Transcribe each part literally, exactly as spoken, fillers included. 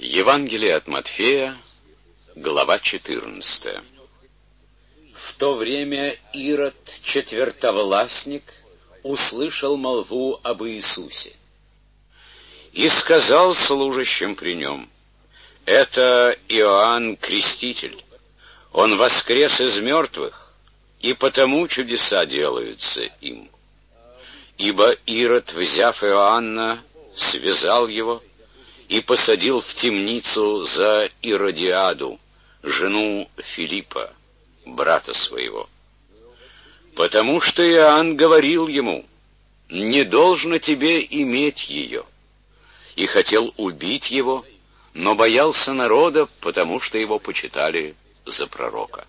Евангелие от Матфея, глава четырнадцатая. В то время Ирод, четвертовластник, услышал молву об Иисусе и сказал служащим при нем: «Это Иоанн Креститель, он воскрес из мертвых, и потому чудеса делаются им. Ибо Ирод, взяв Иоанна, связал его и посадил в темницу за Иродиаду, жену Филиппа, брата своего. Потому что Иоанн говорил ему: не должно тебе иметь ее, и хотел убить его, но боялся народа, потому что его почитали за пророка.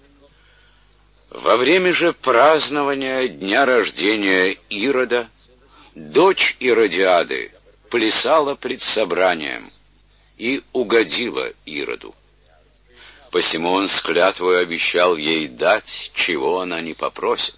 Во время же празднования дня рождения Ирода дочь Иродиады плясала пред собранием и угодила Ироду. Посему он с клятвой обещал ей дать, чего она не попросит.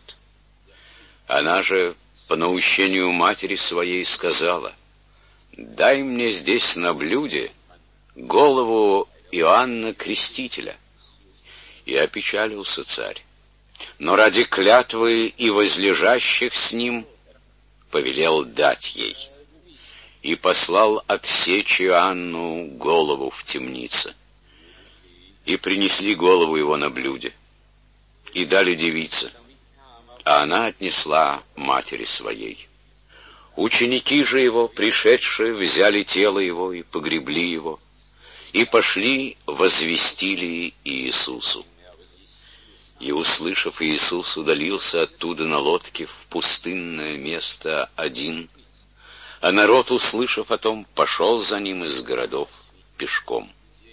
Она же по наущению матери своей сказала: «Дай мне здесь на блюде голову Иоанна Крестителя». И опечалился царь, но ради клятвы и возлежащих с ним повелел дать ей. И послал отсечь Иоанну голову в темнице. И принесли голову его на блюде, и дали девице, а она отнесла матери своей. Ученики же его, пришедшие, взяли тело его и погребли его, и пошли, возвестили Иисусу. И, услышав, Иисус удалился оттуда на лодке в пустынное место один, а народ, услышав о том, пошел за ним из городов пешком.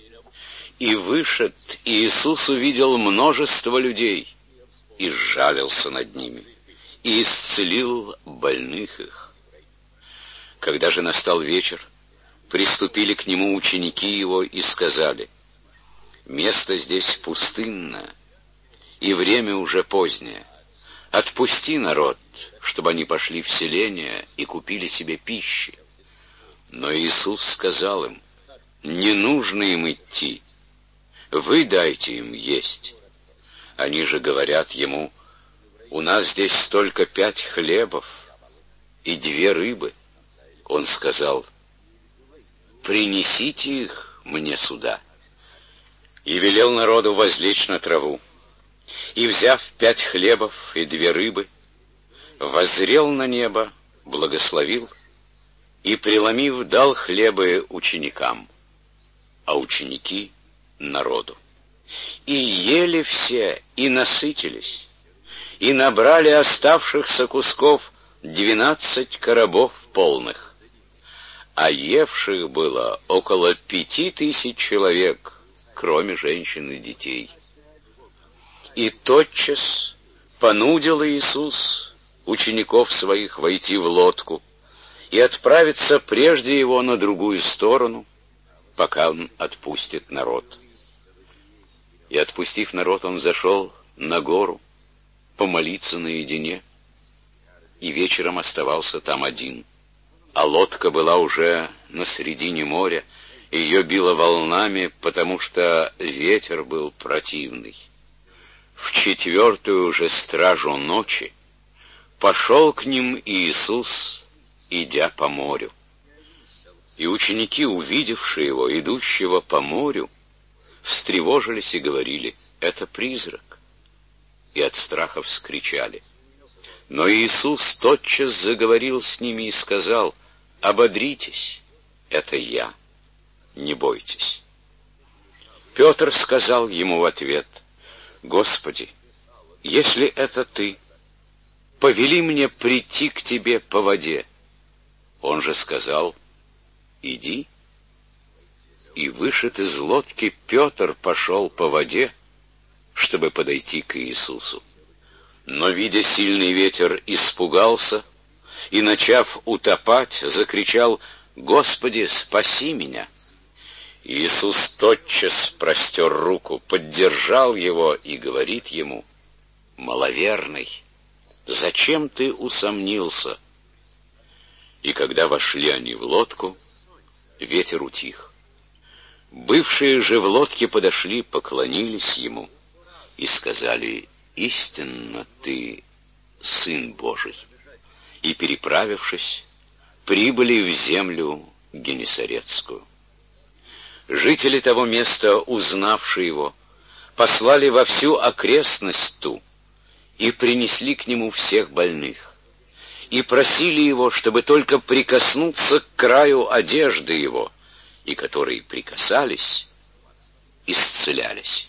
И вышед, Иисус увидел множество людей, и сжалился над ними, и исцелил больных их. Когда же настал вечер, приступили к нему ученики его и сказали: «Место здесь пустынное, и время уже позднее. Отпусти народ, чтобы они пошли в селение и купили себе пищи». Но Иисус сказал им: «Не нужно им идти, вы дайте им есть». Они же говорят ему: «У нас здесь только пять хлебов и две рыбы». Он сказал: «Принесите их мне сюда». И велел народу возлечь на траву. И, взяв пять хлебов и две рыбы, воззрел на небо, благословил и, преломив, дал хлебы ученикам, а ученики — народу. И ели все, и насытились, и набрали оставшихся кусков двенадцать коробов полных, а евших было около пяти тысяч человек, кроме женщин и детей. И тотчас понудил Иисус учеников своих войти в лодку и отправиться прежде его на другую сторону, пока он отпустит народ. И, отпустив народ, он зашел на гору помолиться наедине, и вечером оставался там один. А лодка была уже на середине моря, и ее било волнами, потому что ветер был противный. В четвертую же стражу ночи пошел к ним Иисус, идя по морю. И ученики, увидевшие его, идущего по морю, встревожились и говорили: «Это призрак», и от страха вскричали. Но Иисус тотчас заговорил с ними и сказал: «Ободритесь, это я, не бойтесь». Петр сказал ему в ответ: «Господи, если это Ты, повели мне прийти к Тебе по воде». Он же сказал: «Иди». И вышед из лодки, Петр пошел по воде, чтобы подойти к Иисусу. Но, видя сильный ветер, испугался и, начав утопать, закричал: «Господи, спаси меня!» Иисус тотчас простер руку, поддержал его и говорит ему: «Маловерный, зачем ты усомнился?» И когда вошли они в лодку, ветер утих. Бывшие же в лодке подошли, поклонились ему и сказали: «Истинно ты Сын Божий». И, переправившись, прибыли в землю Генесарецкую. Жители того места, узнавшие его, послали во всю окрестность ту и принесли к нему всех больных, и просили его, чтобы только прикоснуться к краю одежды его, и которые прикасались, исцелялись.